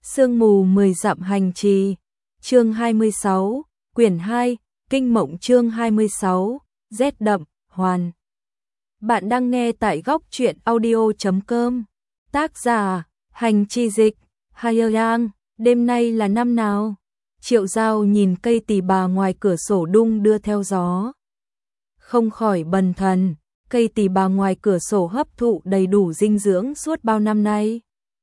Sương mù 10 dặm hành trì, chương 26, quyển 2, Kinh Mộng chương 26, rét đậm, hoàn. Bạn đang nghe tại góc truyện audio.com, tác giả, hành chi dịch, Hayang, đêm nay là năm nào? Triệu Giao nhìn cây tỳ bà ngoài cửa sổ đung đưa theo gió. Không khỏi bần thần, cây tỳ bà ngoài cửa sổ hấp thụ đầy đủ dinh dưỡng suốt bao năm nay.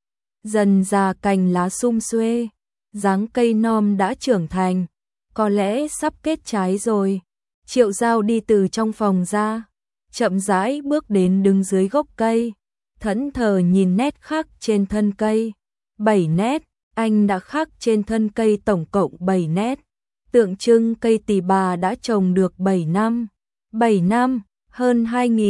Dần già cành lá sum xuê, dáng cây non đã trưởng thành, có lẽ sắp kết trái rồi. Triệu Giao đi từ trong phòng ra, chậm rãi bước đến đứng dưới gốc cây, thẫn thờ nhìn nét khắc trên thân cây. 7 nét, anh đã khắc trên thân cây tổng cộng 7 nét, tượng trưng cây tỳ bà đã trồng được 7 năm. 7 năm, hơn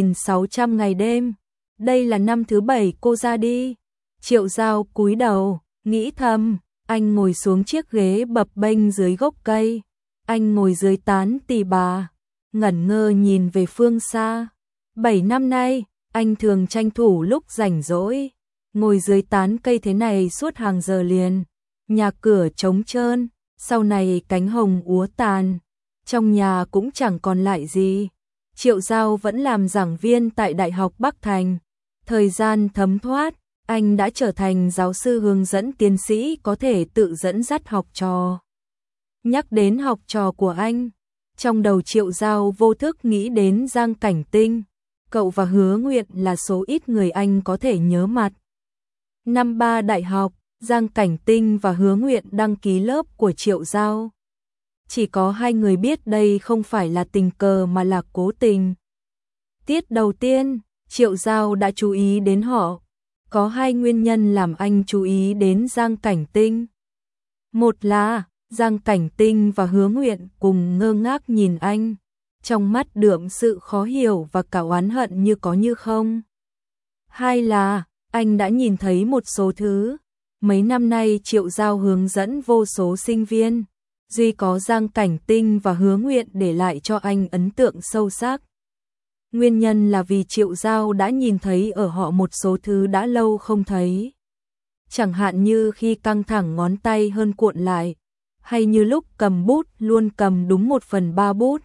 2.600 ngày đêm. Đây là năm thứ 7 cô ra đi. Triệu Giao cúi đầu, nghĩ thầm, anh ngồi xuống chiếc ghế bập bênh dưới gốc cây. Anh ngồi dưới tán tỳ bà, ngẩn ngơ nhìn về phương xa. 7 năm nay, anh thường tranh thủ lúc rảnh rỗi, ngồi dưới tán cây thế này suốt hàng giờ liền. Nhà cửa trống trơn, sau này cánh hồng úa tàn, trong nhà cũng chẳng còn lại gì. Triệu Giao vẫn làm giảng viên tại Đại học Bắc Thành. Thời gian thấm thoát, anh đã trở thành giáo sư hướng dẫn tiến sĩ có thể tự dẫn dắt học trò. Nhắc đến học trò của anh, trong đầu Triệu Giao vô thức nghĩ đến Giang Cảnh Tinh. Cậu và Hứa Nguyện là số ít người anh có thể nhớ mặt. Năm 3 đại học, Giang Cảnh Tinh và Hứa Nguyện đăng ký lớp của Triệu Giao. Chỉ có hai người biết đây không phải là tình cờ mà là cố tình. Tiết đầu tiên, Triệu Giao đã chú ý đến họ. Có hai nguyên nhân làm anh chú ý đến Giang Cảnh Tinh. Một là Giang Cảnh Tinh và Hứa Nguyện cùng ngơ ngác nhìn anh, trong mắt đượm sự khó hiểu và cả oán hận như có như không. Hai là anh đã nhìn thấy một số thứ. Mấy năm nay Triệu Giao hướng dẫn vô số sinh viên, duy có Giang Cảnh Tinh và Hứa Nguyện để lại cho anh ấn tượng sâu sắc. Nguyên nhân là vì Triệu Giao đã nhìn thấy ở họ một số thứ đã lâu không thấy. Chẳng hạn như khi căng thẳng ngón tay hơn cuộn lại, hay như lúc cầm bút luôn cầm đúng 1/3 bút.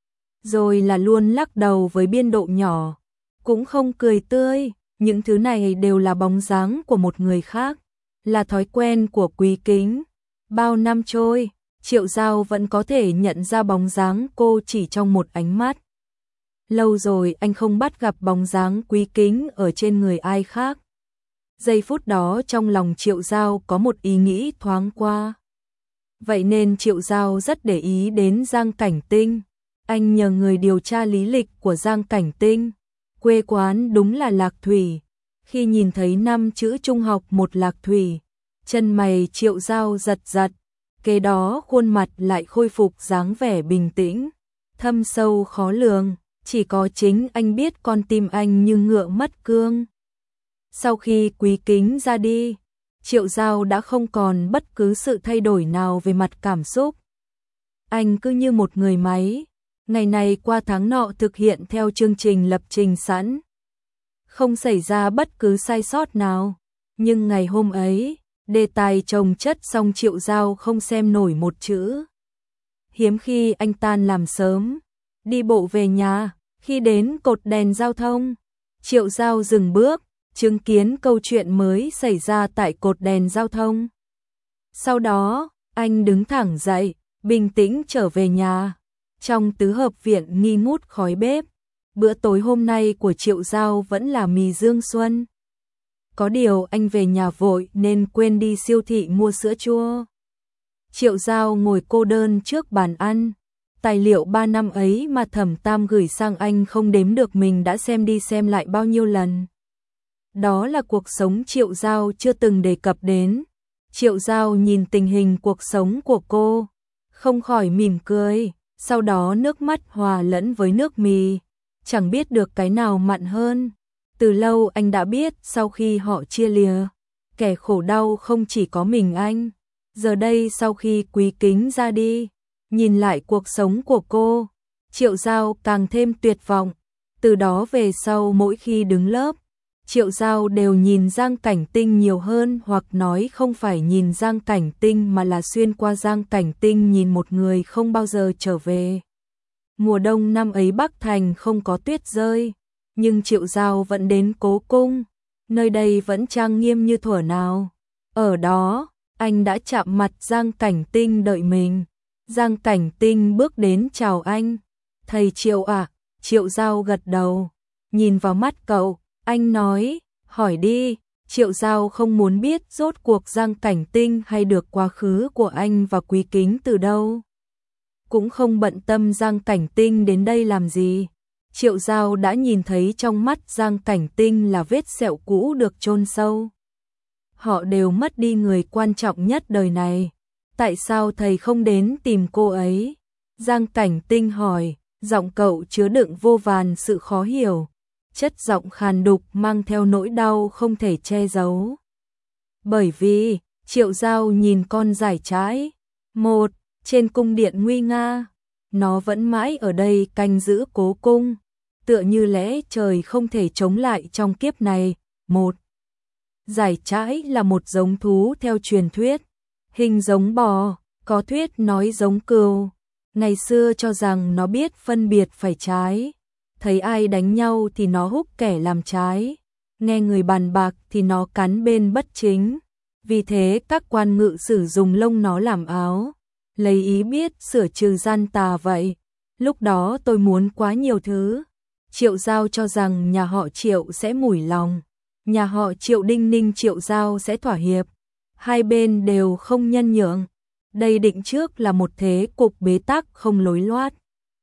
Rồi là luôn lắc đầu với biên độ nhỏ, cũng không cười tươi. Những thứ này đều là bóng dáng của một người khác, là thói quen của Quý Kính. Bao năm trôi, Triệu Giao vẫn có thể nhận ra bóng dáng cô chỉ trong một ánh mắt. Lâu rồi anh không bắt gặp bóng dáng Quý Kính ở trên người ai khác. Giây phút đó trong lòng Triệu Giao có một ý nghĩ thoáng qua. Vậy nên Triệu Giao rất để ý đến Giang Cảnh Tinh. Anh nhờ người điều tra lý lịch của Giang Cảnh Tinh. Quê quán đúng là Lạc Thủy. Khi nhìn thấy 5 chữ trung học một Lạc Thủy, chân mày Triệu Giao giật giật. Kế đó khuôn mặt lại khôi phục dáng vẻ bình tĩnh, thâm sâu khó lường. Chỉ có chính anh biết con tim anh như ngựa mất cương. Sau khi Quý Kính ra đi, Triệu Giao đã không còn bất cứ sự thay đổi nào về mặt cảm xúc. Anh cứ như một người máy, ngày này qua tháng nọ thực hiện theo chương trình lập trình sẵn. Không xảy ra bất cứ sai sót nào. Nhưng ngày hôm ấy, đề tài chồng chất xong Triệu Giao không xem nổi một chữ. Hiếm khi anh tan làm sớm, đi bộ về nhà, khi đến cột đèn giao thông, Triệu Giao dừng bước, chứng kiến câu chuyện mới xảy ra tại cột đèn giao thông. Sau đó, anh đứng thẳng dậy, bình tĩnh trở về nhà. Trong tứ hợp viện nghi ngút khói bếp, bữa tối hôm nay của Triệu Giao vẫn là mì Dương Xuân. Có điều anh về nhà vội nên quên đi siêu thị mua sữa chua. Triệu Giao ngồi cô đơn trước bàn ăn. Tài liệu 3 năm ấy mà Thẩm Tam gửi sang anh không đếm được mình đã xem đi xem lại bao nhiêu lần. Đó là cuộc sống Triệu Giao chưa từng đề cập đến. Triệu Giao nhìn tình hình cuộc sống của cô, không khỏi mỉm cười, sau đó nước mắt hòa lẫn với nước mì. Chẳng biết được cái nào mặn hơn. Từ lâu anh đã biết sau khi họ chia lìa, kẻ khổ đau không chỉ có mình anh. Giờ đây sau khi Quý Kính ra đi, nhìn lại cuộc sống của cô, Triệu Giao càng thêm tuyệt vọng. Từ đó về sau mỗi khi đứng lớp, Triệu Giao đều nhìn Giang Cảnh Tinh nhiều hơn, hoặc nói không phải nhìn Giang Cảnh Tinh mà là xuyên qua Giang Cảnh Tinh nhìn một người không bao giờ trở về. Mùa đông năm ấy Bắc Thành không có tuyết rơi, nhưng Triệu Giao vẫn đến Cố Cung, nơi đây vẫn trang nghiêm như thuở nào. Ở đó, anh đã chạm mặt Giang Cảnh Tinh đợi mình. Giang Cảnh Tinh bước đến chào anh. Thầy Triệu à? Triệu Giao gật đầu, nhìn vào mắt cậu, anh nói, hỏi đi. Triệu Giao không muốn biết rốt cuộc Giang Cảnh Tinh hay được quá khứ của anh và Quý Kính từ đâu. Cũng không bận tâm Giang Cảnh Tinh đến đây làm gì. Triệu Giao đã nhìn thấy trong mắt Giang Cảnh Tinh là vết sẹo cũ được chôn sâu. Họ đều mất đi người quan trọng nhất đời này. Tại sao thầy không đến tìm cô ấy? Giang Cảnh Tinh hỏi, giọng cậu chứa đựng vô vàn sự khó hiểu. Chất giọng khàn đục mang theo nỗi đau không thể che giấu. Bởi vì, Triệu Giao nhìn con giải trái. Một, trên cung điện nguy nga. Nó vẫn mãi ở đây canh giữ Cố Cung. Tựa như lẽ trời không thể chống lại trong kiếp này. Một, giải trái là một giống thú theo truyền thuyết. Hình giống bò, có thuyết nói giống cừu. Ngày xưa cho rằng nó biết phân biệt phải trái. Thấy ai đánh nhau thì nó húc kẻ làm trái. Nghe người bàn bạc thì nó cắn bên bất chính. Vì thế các quan ngự sử dùng lông nó làm áo. Lấy ý biết sửa trừ gian tà vậy. Lúc đó tôi muốn quá nhiều thứ. Triệu Giao cho rằng nhà họ Triệu sẽ mủi lòng. Nhà họ Triệu đinh ninh Triệu Giao sẽ thỏa hiệp. Hai bên đều không nhân nhượng. Đây định trước là một thế cục bế tắc không lối loát.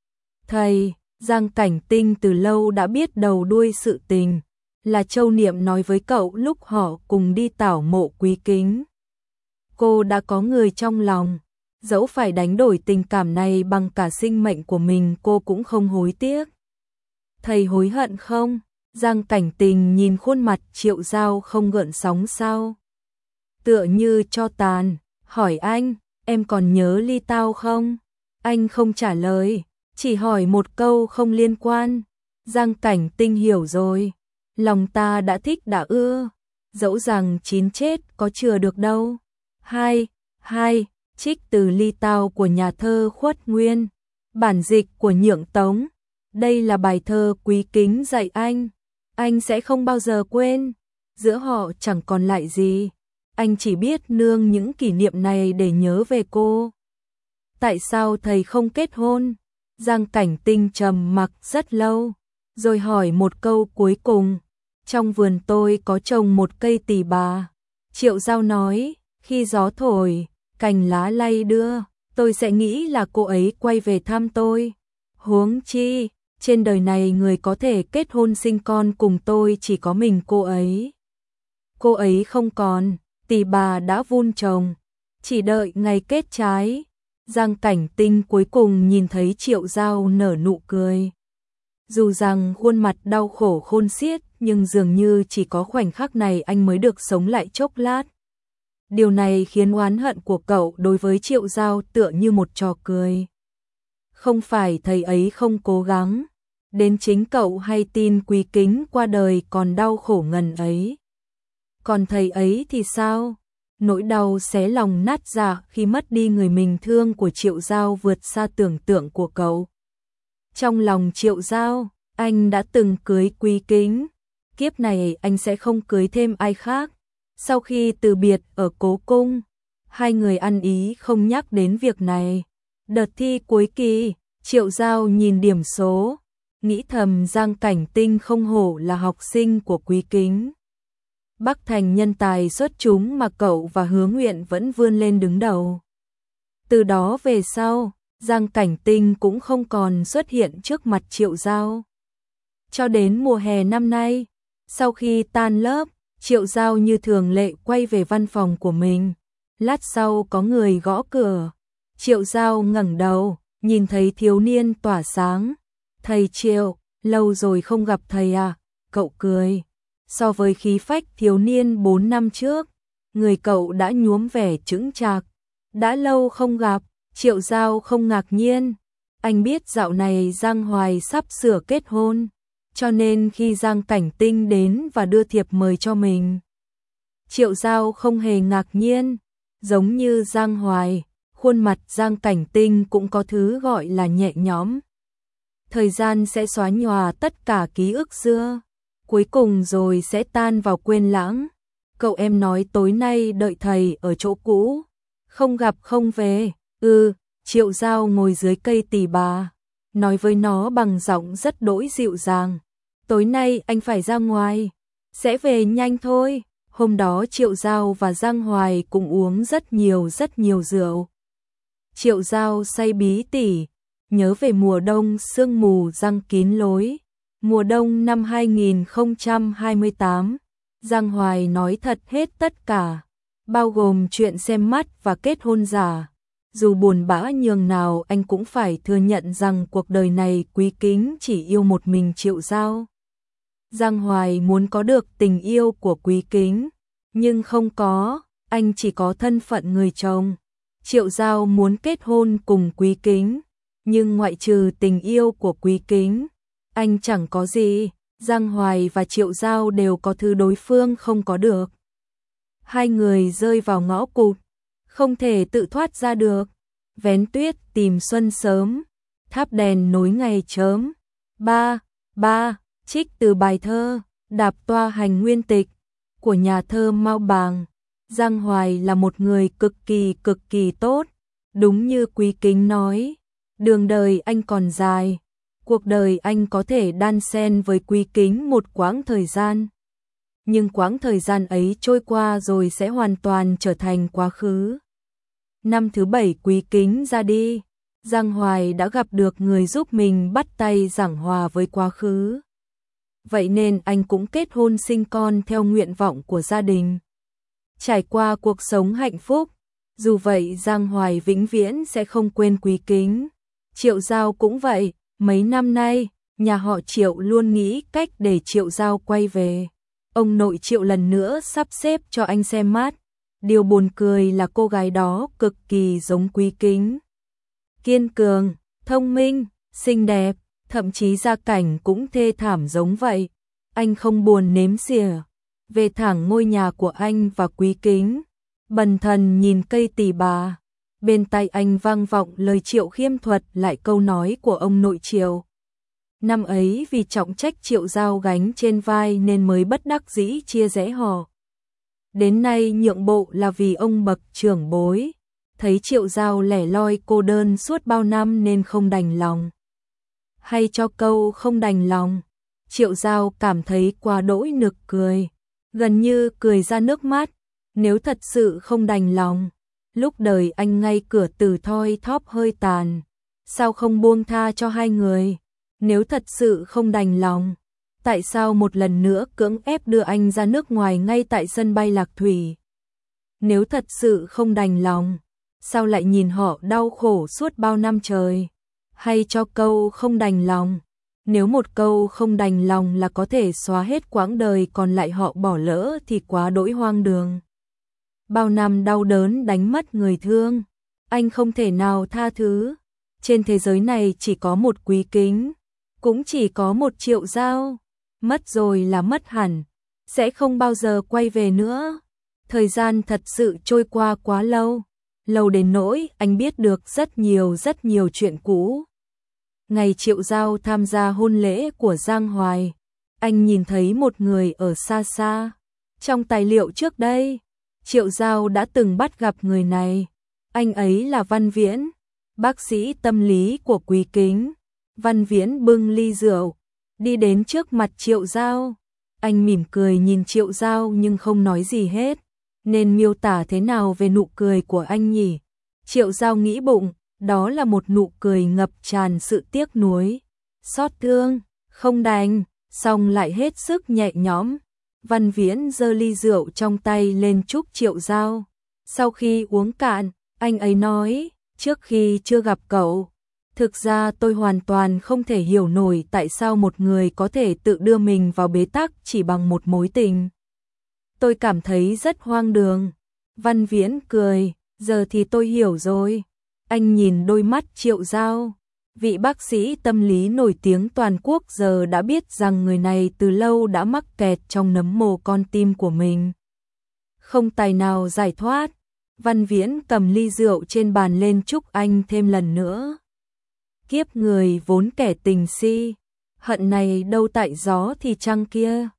Thầy, Giang Cảnh Tinh từ lâu đã biết đầu đuôi sự tình. Là Châu Niệm nói với cậu lúc họ cùng đi tảo mộ Quý Kính. Cô đã có người trong lòng. Dẫu phải đánh đổi tình cảm này bằng cả sinh mệnh của mình cô cũng không hối tiếc. Thầy hối hận không? Giang Cảnh Tinh nhìn khuôn mặt Triệu Giao không gợn sóng sao. Tựa như cho tàn, hỏi anh, em còn nhớ Ly Tao không? Anh không trả lời, chỉ hỏi một câu không liên quan. Giang Cảnh Tinh hiểu rồi, lòng ta đã thích đã ưa, dẫu rằng chín chết có chừa được đâu. Hai, trích từ Ly Tao của nhà thơ Khuất Nguyên, bản dịch của Nhượng Tống. Đây là bài thơ Quý Kính dạy anh sẽ không bao giờ quên. Giữa họ chẳng còn lại gì, anh chỉ biết nương những kỷ niệm này để nhớ về cô. Tại sao thầy không kết hôn? Giang Cảnh Tinh trầm mặc rất lâu, rồi hỏi một câu cuối cùng. Trong vườn tôi có trồng một cây tỳ bà. Triệu Giao nói, khi gió thổi, cành lá lay đưa, tôi sẽ nghĩ là cô ấy quay về thăm tôi. Huống chi, trên đời này người có thể kết hôn sinh con cùng tôi chỉ có mình cô ấy. Cô ấy không còn, tỳ bà đã vun trồng, chỉ đợi ngày kết trái. Giang Cảnh Tinh cuối cùng nhìn thấy Triệu Giao nở nụ cười. Dù rằng khuôn mặt đau khổ khôn xiết, nhưng dường như chỉ có khoảnh khắc này anh mới được sống lại chốc lát. Điều này khiến oán hận của cậu đối với Triệu Giao tựa như một trò cười. Không phải thầy ấy không cố gắng, đến chính cậu hay tin Quý Kính qua đời còn đau khổ ngần ấy. Còn thầy ấy thì sao? Nỗi đau xé lòng nát dạ khi mất đi người mình thương của Triệu Giao vượt xa tưởng tượng của cậu. Trong lòng Triệu Giao, anh đã từng cưới Quý Kính. Kiếp này anh sẽ không cưới thêm ai khác. Sau khi từ biệt ở Cố Cung, hai người ăn ý không nhắc đến việc này. Đợt thi cuối kỳ, Triệu Giao nhìn điểm số, nghĩ thầm Giang Cảnh Tinh không hổ là học sinh của Quý Kính. Bắc Thành nhân tài xuất chúng mà cậu và Hứa Nguyện vẫn vươn lên đứng đầu. Từ đó về sau, Giang Cảnh Tinh cũng không còn xuất hiện trước mặt Triệu Giao. Cho đến mùa hè năm nay, sau khi tan lớp, Triệu Giao như thường lệ quay về văn phòng của mình. Lát sau có người gõ cửa. Triệu Giao ngẩng đầu, nhìn thấy thiếu niên tỏa sáng. Thầy Triệu, lâu rồi không gặp thầy à? Cậu cười. So với khí phách thiếu niên 4 năm trước, người cậu đã nhuốm vẻ chững chạc. Đã lâu không gặp, Triệu Giao không ngạc nhiên. Anh biết dạo này Giang Hoài sắp sửa kết hôn. cho nên khi Giang Cảnh Tinh đến và đưa thiệp mời cho mình, Triệu Giao không hề ngạc nhiên, giống như Giang Hoài, khuôn mặt Giang Cảnh Tinh cũng có thứ gọi là nhẹ nhõm. Thời gian sẽ xóa nhòa tất cả ký ức xưa, cuối cùng rồi sẽ tan vào quên lãng. Cậu em nói tối nay đợi thầy ở chỗ cũ, không gặp không về. Triệu Giao ngồi dưới cây tỳ bà, nói với nó bằng giọng rất đỗi dịu dàng. Tối nay anh phải ra ngoài, sẽ về nhanh thôi. Hôm đó Triệu Giao và Giang Hoài cùng uống rất nhiều rượu. Triệu Giao say bí tỉ, nhớ về mùa đông sương mù giăng kín lối. Mùa đông năm 2028, Giang Hoài nói thật hết tất cả, bao gồm chuyện xem mắt và kết hôn giả. Dù buồn bã nhường nào anh cũng phải thừa nhận rằng cuộc đời này Quý Kính chỉ yêu một mình Triệu Giao. Giang Hoài muốn có được tình yêu của Quý Kính, nhưng không có, anh chỉ có thân phận người chồng. Triệu Giao muốn kết hôn cùng Quý Kính, nhưng ngoại trừ tình yêu của Quý Kính, anh chẳng có gì. Giang Hoài và Triệu Giao đều có thứ đối phương không có được. Hai người rơi vào ngõ cụt, không thể tự thoát ra được. Vén tuyết tìm xuân sớm, thắp đèn nối ngày chớm. Trích từ bài thơ Đạp toa hành nguyên tịch của nhà thơ Mao Bàng. Giang Hoài là một người cực kỳ tốt, đúng như Quý Kính nói, đường đời anh còn dài, cuộc đời anh có thể đan xen với Quý Kính một quãng thời gian. Nhưng quãng thời gian ấy trôi qua rồi sẽ hoàn toàn trở thành quá khứ. Năm thứ 7 Quý Kính ra đi, Giang Hoài đã gặp được người giúp mình bắt tay giảng hòa với quá khứ. Vậy nên anh cũng kết hôn sinh con theo nguyện vọng của gia đình. Trải qua cuộc sống hạnh phúc, dù vậy Giang Hoài vĩnh viễn sẽ không quên Quý Kính. Triệu Giao cũng vậy, mấy năm nay, nhà họ Triệu luôn nghĩ cách để Triệu Giao quay về. Ông nội Triệu lần nữa sắp xếp cho anh xem mắt. Điều buồn cười là cô gái đó cực kỳ giống Quý Kính. Kiên cường, thông minh, xinh đẹp, thậm chí gia cảnh cũng thê thảm giống vậy. Anh không buồn nếm xỉa, về thẳng ngôi nhà của anh và Quý Kính, bần thần nhìn cây tỳ bà. Bên tai anh vang vọng lời Triệu Khiêm thuật lại câu nói của ông nội Triệu. Năm ấy vì trọng trách Triệu Giao gánh trên vai nên mới bất đắc dĩ chia rẽ họ. Đến nay nhượng bộ là vì ông bậc trưởng bối, thấy Triệu Giao lẻ loi cô đơn suốt bao năm nên không đành lòng. Hay cho câu không đành lòng, Triệu Giao cảm thấy quá đỗi nực cười, gần như cười ra nước mắt. Nếu thật sự không đành lòng, lúc đời anh ngay cửa tử thoi thóp hơi tàn, sao không buông tha cho hai người? Nếu thật sự không đành lòng, tại sao một lần nữa cưỡng ép đưa anh ra nước ngoài ngay tại sân bay Lạc Thủy? Nếu thật sự không đành lòng, sao lại nhìn họ đau khổ suốt bao năm trời? Hay cho câu không đành lòng, nếu một câu không đành lòng là có thể xóa hết quãng đời còn lại họ bỏ lỡ thì quá đỗi hoang đường. Bao năm đau đớn đánh mất người thương, anh không thể nào tha thứ. Trên thế giới này chỉ có một Quý Kính, cũng chỉ có một Triệu Giao, mất rồi là mất hẳn, sẽ không bao giờ quay về nữa. Thời gian thật sự trôi qua quá lâu, lâu đến nỗi anh biết được rất nhiều chuyện cũ. Ngày Triệu Giao tham gia hôn lễ của Giang Hoài, anh nhìn thấy một người ở xa xa. Trong tài liệu trước đây, Triệu Giao đã từng bắt gặp người này. Anh ấy là Văn Viễn, bác sĩ tâm lý của Quý Kính. Văn Viễn bưng ly rượu, đi đến trước mặt Triệu Giao. Anh mỉm cười nhìn Triệu Giao nhưng không nói gì hết. Nên miêu tả thế nào về nụ cười của anh nhỉ? Triệu Giao nghĩ bụng, đó là một nụ cười ngập tràn sự tiếc nuối, xót thương, không đành, xong lại hết sức nhẹ nhõm. Văn Viễn giơ ly rượu trong tay lên chúc Triệu Giao. Sau khi uống cạn, anh ấy nói, trước khi chưa gặp cậu, thực ra tôi hoàn toàn không thể hiểu nổi tại sao một người có thể tự đưa mình vào bế tắc chỉ bằng một mối tình. Tôi cảm thấy rất hoang đường. Văn Viễn cười, giờ thì tôi hiểu rồi. Anh nhìn đôi mắt Triệu Giao, Vị bác sĩ tâm lý nổi tiếng toàn quốc giờ đã biết rằng người này từ lâu đã mắc kẹt trong nấm mồ con tim của mình. Không tài nào giải thoát, Văn Viễn cầm ly rượu trên bàn lên chúc anh thêm lần nữa. Kiếp người vốn kẻ tình si, hận này đâu tại gió thì trăng kia.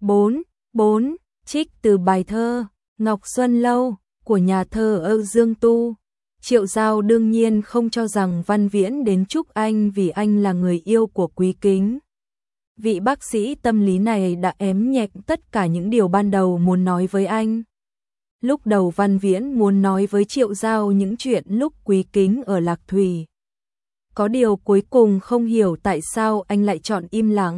4. Trích từ bài thơ Ngọc Xuân Lâu của nhà thơ Âu Dương Tu. Triệu Giao đương nhiên không cho rằng Văn Viễn đến chúc anh vì anh là người yêu của Quý Kính. Vị bác sĩ tâm lý này đã ém nhẹm tất cả những điều ban đầu muốn nói với anh. Lúc đầu Văn Viễn muốn nói với Triệu Giao những chuyện lúc Quý Kính ở Lạc Thủy. Có điều cuối cùng không hiểu tại sao anh lại chọn im lặng.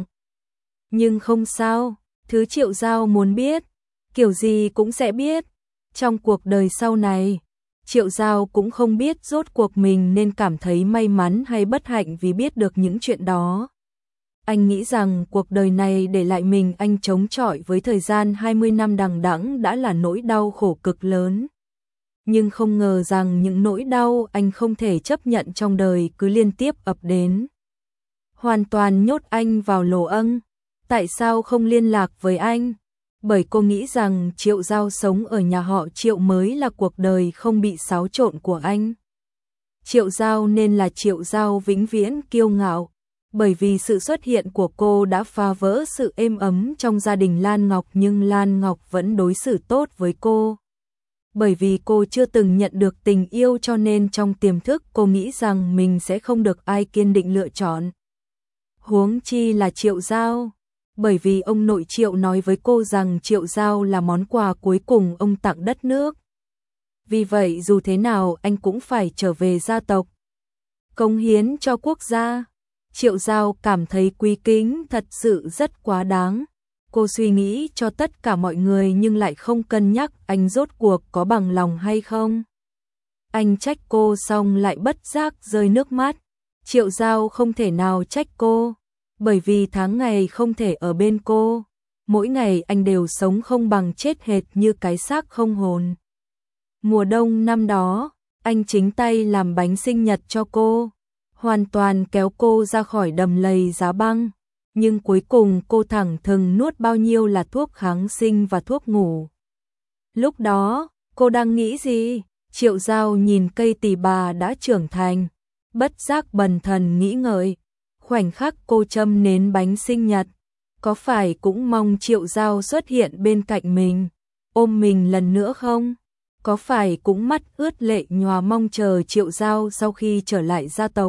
Nhưng không sao, thứ Triệu Giao muốn biết, kiểu gì cũng sẽ biết. Trong cuộc đời sau này, Triệu Giao cũng không biết rốt cuộc mình nên cảm thấy may mắn hay bất hạnh vì biết được những chuyện đó. Anh nghĩ rằng cuộc đời này để lại mình anh chống chọi với thời gian 20 năm đằng đẵng đã là nỗi đau khổ cực lớn. Nhưng không ngờ rằng những nỗi đau anh không thể chấp nhận trong đời cứ liên tiếp ập đến. Hoàn toàn nhốt anh vào lồ âng. Tại sao không liên lạc với anh? Bởi cô nghĩ rằng Triệu Giao sống ở nhà họ Triệu mới là cuộc đời không bị xáo trộn của anh. Triệu Giao nên là Triệu Giao vĩnh viễn kiêu ngạo, bởi vì sự xuất hiện của cô đã phá vỡ sự êm ấm trong gia đình Lan Ngọc, nhưng Lan Ngọc vẫn đối xử tốt với cô. Bởi vì cô chưa từng nhận được tình yêu cho nên trong tiềm thức cô nghĩ rằng mình sẽ không được ai kiên định lựa chọn. Huống chi là Triệu Giao. Bởi vì ông nội Triệu nói với cô rằng Triệu Giao là món quà cuối cùng ông tặng đất nước. Vì vậy dù thế nào anh cũng phải trở về gia tộc, cống hiến cho quốc gia. Triệu Giao cảm thấy Quý Kính thật sự rất quá đáng. Cô suy nghĩ cho tất cả mọi người nhưng lại không cân nhắc anh rốt cuộc có bằng lòng hay không. Anh trách cô xong lại bất giác rơi nước mắt. Triệu Giao không thể nào trách cô, bởi vì tháng ngày không thể ở bên cô. Mỗi ngày anh đều sống không bằng chết hệt như cái xác không hồn. Mùa đông năm đó, anh chính tay làm bánh sinh nhật cho cô, hoàn toàn kéo cô ra khỏi đầm lầy giá băng. Nhưng cuối cùng cô thẳng thừng nuốt bao nhiêu là thuốc kháng sinh và thuốc ngủ. Lúc đó, cô đang nghĩ gì? Triệu Giao nhìn cây tỳ bà đã trưởng thành, bất giác bần thần nghĩ ngợi. Khoảnh khắc cô châm nến bánh sinh nhật, có phải cũng mong Triệu Giao xuất hiện bên cạnh mình, ôm mình lần nữa không? Có phải cũng mắt ướt lệ nhòa mong chờ Triệu Giao sau khi trở lại gia tộc,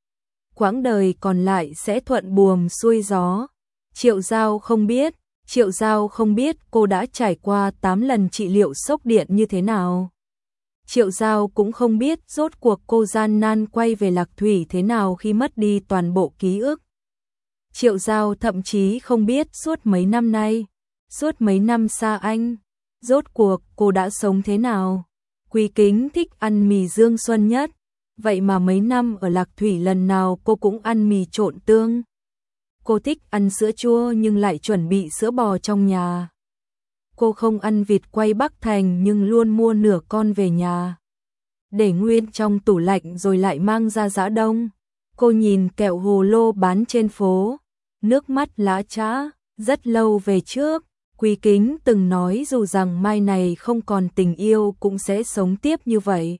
quãng đời còn lại sẽ thuận buồm xuôi gió? Triệu Giao không biết, Triệu Giao không biết cô đã trải qua 8 lần trị liệu sốc điện như thế nào. Triệu Giao cũng không biết rốt cuộc cô gian nan quay về Lạc Thủy thế nào khi mất đi toàn bộ ký ức. Triệu Giao thậm chí không biết suốt mấy năm nay, suốt mấy năm xa anh, rốt cuộc cô đã sống thế nào. Quý Kính thích ăn mì Dương Xuân nhất, vậy mà mấy năm ở Lạc Thủy lần nào cô cũng ăn mì trộn tương. Cô thích ăn sữa chua nhưng lại chuẩn bị sữa bò trong nhà. Cô không ăn vịt quay Bắc Thành nhưng luôn mua nửa con về nhà, để nguyên trong tủ lạnh rồi lại mang ra Giã Đông. Cô nhìn kẹo hồ lô bán trên phố, nước mắt lã chã. Rất lâu về trước, Quý Kính từng nói dù rằng mai này không còn tình yêu cũng sẽ sống tiếp như vậy.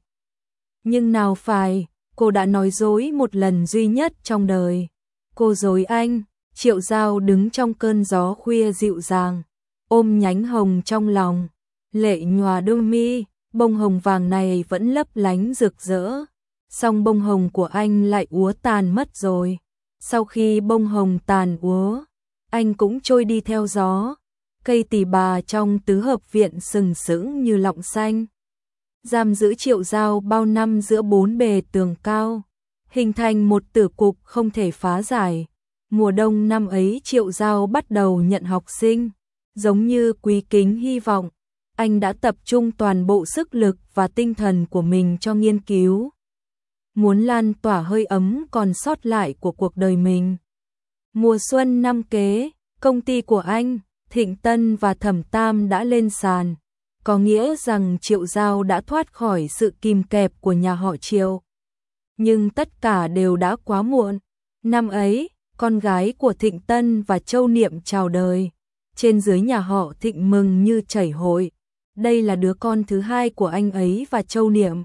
Nhưng nào phải, cô đã nói dối một lần duy nhất trong đời. Cô dối anh. Triệu Giao đứng trong cơn gió khuya dịu dàng, ôm nhánh hồng trong lòng, lệ nhòa đôi mi. Bông hồng vàng này vẫn lấp lánh rực rỡ, song bông hồng của anh lại úa tàn mất rồi. Sau khi bông hồng tàn úa, anh cũng trôi đi theo gió. Cây tỳ bà trong tứ hợp viện sừng sững như lọng xanh, giam giữ Triệu Giao bao năm giữa bốn bề tường cao, hình thành một tử cục không thể phá giải. Mùa đông năm ấy Triệu Giao bắt đầu nhận học sinh, giống như Quý Kính hy vọng. Anh đã tập trung toàn bộ sức lực và tinh thần của mình cho nghiên cứu, muốn lan tỏa hơi ấm còn sót lại của cuộc đời mình. Mùa xuân năm kế, công ty của anh, Thịnh Tân và Thẩm Tam đã lên sàn, có nghĩa rằng Triệu Giao đã thoát khỏi sự kìm kẹp của nhà họ Triệu. nhưng tất cả đều đã quá muộn. Năm ấy, con gái của Thịnh Tân và Châu Niệm chào đời. Trên dưới nhà họ Thịnh mừng như chảy hội. Đây là đứa con thứ hai của anh ấy và Châu Niệm.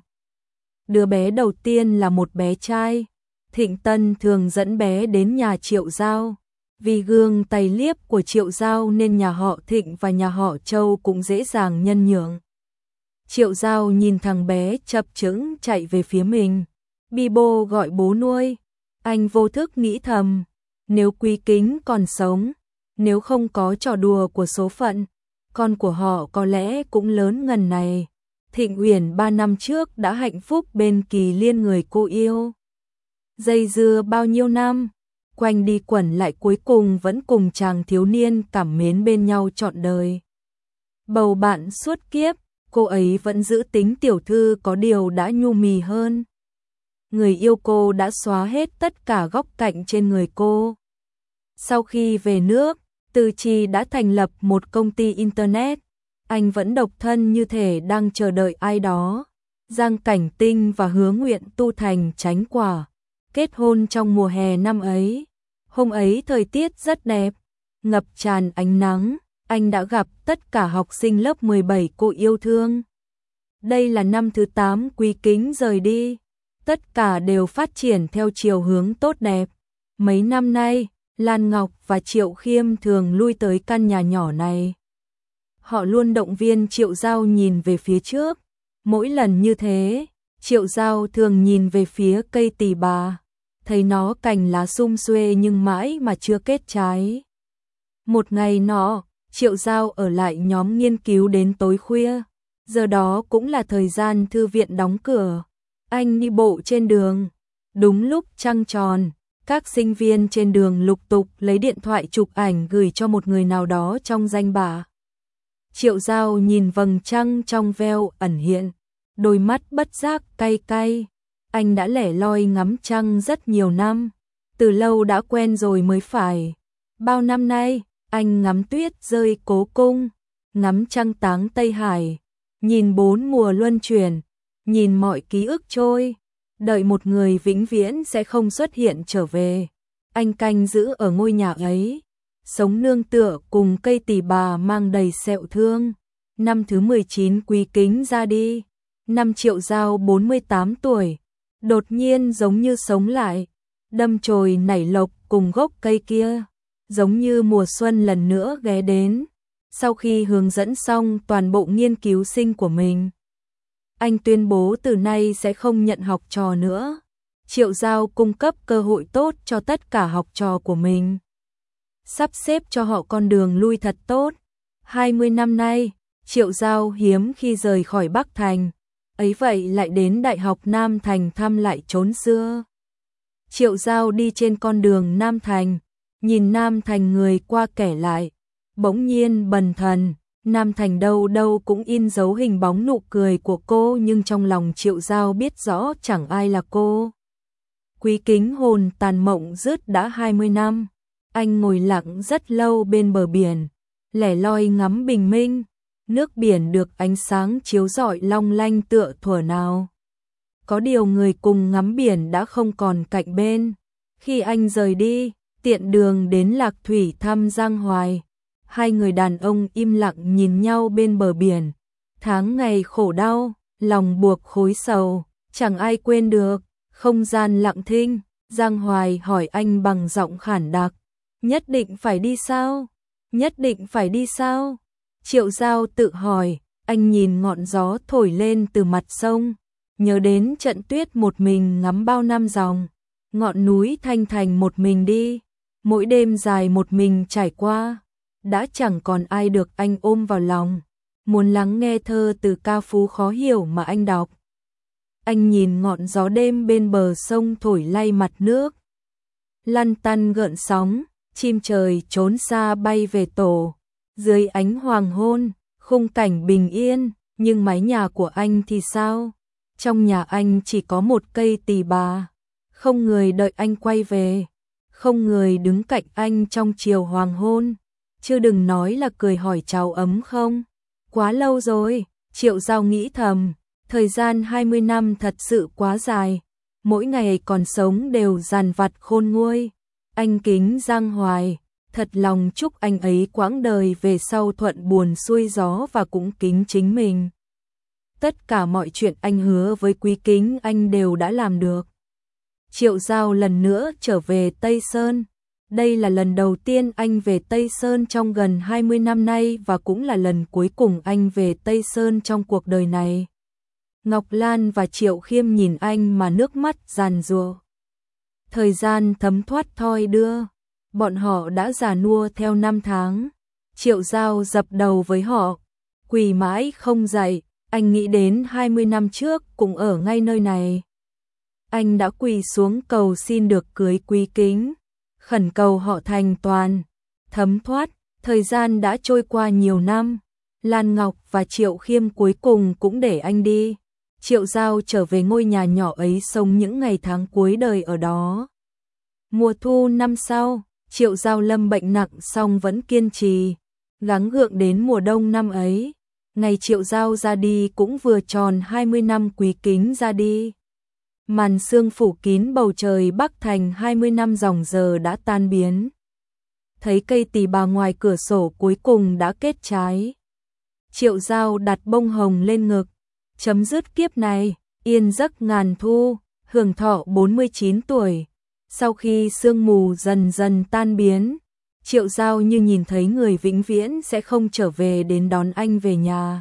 Đứa bé đầu tiên là một bé trai. Thịnh Tân thường dẫn bé đến nhà Triệu Giao. Vì gương tay liếp của Triệu Giao nên nhà họ Thịnh và nhà họ Châu cũng dễ dàng nhân nhượng. Triệu Giao nhìn thằng bé chập chững chạy về phía mình. Bibo gọi bố nuôi. Anh vô thức nghĩ thầm, nếu Quý Kính còn sống, nếu không có trò đùa của số phận, con của họ có lẽ cũng lớn ngần này. Thịnh Uyển 3 năm trước đã hạnh phúc bên Kỳ Liên người cô yêu. Dây dưa bao nhiêu năm, quanh đi quẩn lại cuối cùng vẫn cùng chàng thiếu niên cảm mến bên nhau trọn đời. Bầu bạn suốt kiếp, cô ấy vẫn giữ tính tiểu thư có điều đã nhu mì hơn. Người yêu cô đã xóa hết tất cả góc cạnh trên người cô. Sau khi về nước, Từ Chi đã thành lập một công ty internet. Anh vẫn độc thân như thể đang chờ đợi ai đó. Giang Cảnh Tinh và Hứa Nguyện tu thành chánh quả. Kết hôn trong mùa hè năm ấy. Hôm ấy thời tiết rất đẹp, ngập tràn ánh nắng. Anh đã gặp tất cả học sinh lớp 17 cô yêu thương. Đây là năm thứ 8 Quý Kính rời đi. Tất cả đều phát triển theo chiều hướng tốt đẹp. Mấy năm nay, Lan Ngọc và Triệu Khiêm thường lui tới căn nhà nhỏ này. Họ luôn động viên Triệu Giao nhìn về phía trước. Mỗi lần như thế, Triệu Giao thường nhìn về phía cây tỳ bà. Thấy nó cành lá sum xuê nhưng mãi mà chưa kết trái. Một ngày nọ, Triệu Giao ở lại nhóm nghiên cứu đến tối khuya. Giờ đó cũng là thời gian thư viện đóng cửa. Anh đi bộ trên đường. Đúng lúc trăng tròn, các sinh viên trên đường lục tục lấy điện thoại chụp ảnh gửi cho một người nào đó trong danh bạ. Triệu Giao nhìn vầng trăng trong veo ẩn hiện, đôi mắt bất giác cay cay. Anh đã lẻ loi ngắm trăng rất nhiều năm, từ lâu đã quen rồi mới phải. Bao năm nay, anh ngắm tuyết rơi Cố Cung, ngắm trăng táng Tây Hải, nhìn 4 mùa luân chuyển, nhìn mọi ký ức trôi, đợi một người vĩnh viễn sẽ không xuất hiện trở về. Anh canh giữ ở ngôi nhà ấy, sống nương tựa cùng cây tỳ bà mang đầy sẹo thương. Năm thứ 19 Quý Kính ra đi, năm Triệu Giao 48 tuổi, đột nhiên giống như sống lại, đâm chồi nảy lộc cùng gốc cây kia, giống như mùa xuân lần nữa ghé đến. Sau khi hướng dẫn xong toàn bộ nghiên cứu sinh của mình, anh tuyên bố từ nay sẽ không nhận học trò nữa. Triệu Giao cung cấp cơ hội tốt cho tất cả học trò của mình, sắp xếp cho họ con đường lui thật tốt. 20 năm nay, Triệu Giao hiếm khi rời khỏi Bắc Thành, ấy vậy lại đến Đại học Nam Thành thăm lại chốn xưa. Triệu Giao đi trên con đường Nam Thành, nhìn Nam Thành người qua kẻ lại, bỗng nhiên bần thần. Nam Thành đâu đâu cũng in dấu hình bóng nụ cười của cô, nhưng trong lòng Triệu Giao biết rõ chẳng ai là cô. Quý Kính hồn tàn mộng dứt đã 20 năm. Anh ngồi lặng rất lâu bên bờ biển, lẻ loi ngắm bình minh. Nước biển được ánh sáng chiếu rọi long lanh tựa thuở nào. Có điều người cùng ngắm biển đã không còn cạnh bên. Khi anh rời đi, tiện đường đến Lạc Thủy thăm Giang Hoài. Hai người đàn ông im lặng nhìn nhau bên bờ biển. Tháng ngày khổ đau, lòng buộc khối sầu, chẳng ai quên được. Không gian lặng thinh, Giang Hoài hỏi anh bằng giọng khản đặc. Nhất định phải đi sao? Nhất định phải đi sao? Triệu Giao tự hỏi, anh nhìn ngọn gió thổi lên từ mặt sông, nhớ đến trận tuyết một mình ngắm bao năm dòng, ngọn núi Thanh Thành một mình đi, mỗi đêm dài một mình trải qua, đã chẳng còn ai được anh ôm vào lòng, muốn lắng nghe thơ từ ca phú khó hiểu mà anh đọc. Anh nhìn ngọn gió đêm bên bờ sông thổi lay mặt nước, lăn tăn gợn sóng, chim trời trốn xa bay về tổ. Dưới ánh hoàng hôn, khung cảnh bình yên, nhưng mái nhà của anh thì sao? Trong nhà anh chỉ có một cây tỳ bà, không người đợi anh quay về, không người đứng cạnh anh trong chiều hoàng hôn, chứ đừng nói là cười hỏi chào ấm không. Quá lâu rồi, Triệu Giao nghĩ thầm, thời gian 20 năm thật sự quá dài, mỗi ngày còn sống đều dằn vặt khôn nguôi. Anh kính Giang Hoài, thật lòng chúc anh ấy quãng đời về sau thuận buồm xuôi gió và cũng kính chính mình. Tất cả mọi chuyện anh hứa với Quý Kính anh đều đã làm được. Triệu Giao lần nữa trở về Tây Sơn. Đây là lần đầu tiên anh về Tây Sơn trong gần 20 năm nay và cũng là lần cuối cùng anh về Tây Sơn trong cuộc đời này. Ngọc Lan và Triệu Khiêm nhìn anh mà nước mắt giàn giụa. Thời gian thấm thoát thoi đưa, bọn họ đã già nua theo năm tháng. Triệu Giao dập đầu với họ, quỳ mãi không dậy, anh nghĩ đến 20 năm trước cũng ở ngay nơi này. Anh đã quỳ xuống cầu xin được cưới Quý Kính, khẩn cầu họ thành toàn. Thấm thoát, thời gian đã trôi qua nhiều năm, Lan Ngọc và Triệu Khiêm cuối cùng cũng để anh đi. Triệu Giao trở về ngôi nhà nhỏ ấy sống những ngày tháng cuối đời ở đó. Mùa thu năm sau, Triệu Giao lâm bệnh nặng song vẫn kiên trì, gắng gượng đến mùa đông năm ấy. Ngày Triệu Giao ra đi cũng vừa tròn 20 năm Quý Kính ra đi. Màn sương phủ kín bầu trời Bắc Thành 20 năm dòng giờ đã tan biến. Thấy cây tỳ bà ngoài cửa sổ cuối cùng đã kết trái. Triệu Giao đặt bông hồng lên ngực, chấm dứt kiếp này, yên giấc ngàn thu, hưởng thọ 49 tuổi. Sau khi sương mù dần dần tan biến, Triệu Giao như nhìn thấy người vĩnh viễn sẽ không trở về đến đón anh về nhà.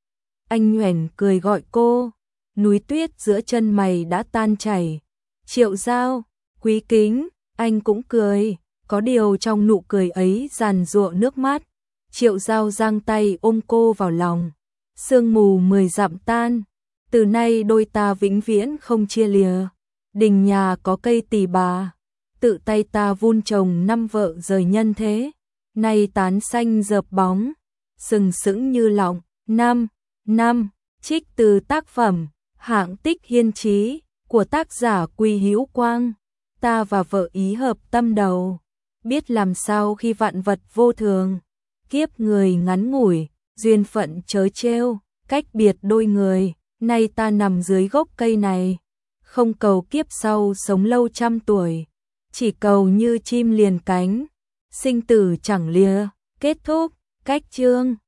Anh nhoẻn cười gọi cô, núi tuyết giữa chân mày đã tan chảy. Triệu Giao, Quý Kính, anh cũng cười, có điều trong nụ cười ấy giàn giụa nước mắt. Triệu Giao giang tay ôm cô vào lòng, sương mù 10 dặm tan, từ nay đôi ta vĩnh viễn không chia lìa. Đình nhà có cây tỳ bà, tự tay ta vun trồng năm vợ rời nhân thế, nay tán xanh dợp bóng, sừng sững như lọng. Năm, trích từ tác phẩm Hạng Tích Hiên Trí của tác giả Quy Hữu Quang. Ta và vợ ý hợp tâm đầu, biết làm sao khi vạn vật vô thường, kiếp người ngắn ngủi, duyên phận trớ trêu, cách biệt đôi người, nay ta nằm dưới gốc cây này, không cầu kiếp sau sống lâu trăm tuổi, chỉ cầu như chim liền cánh, sinh tử chẳng lìa. Kết thúc. Cách chương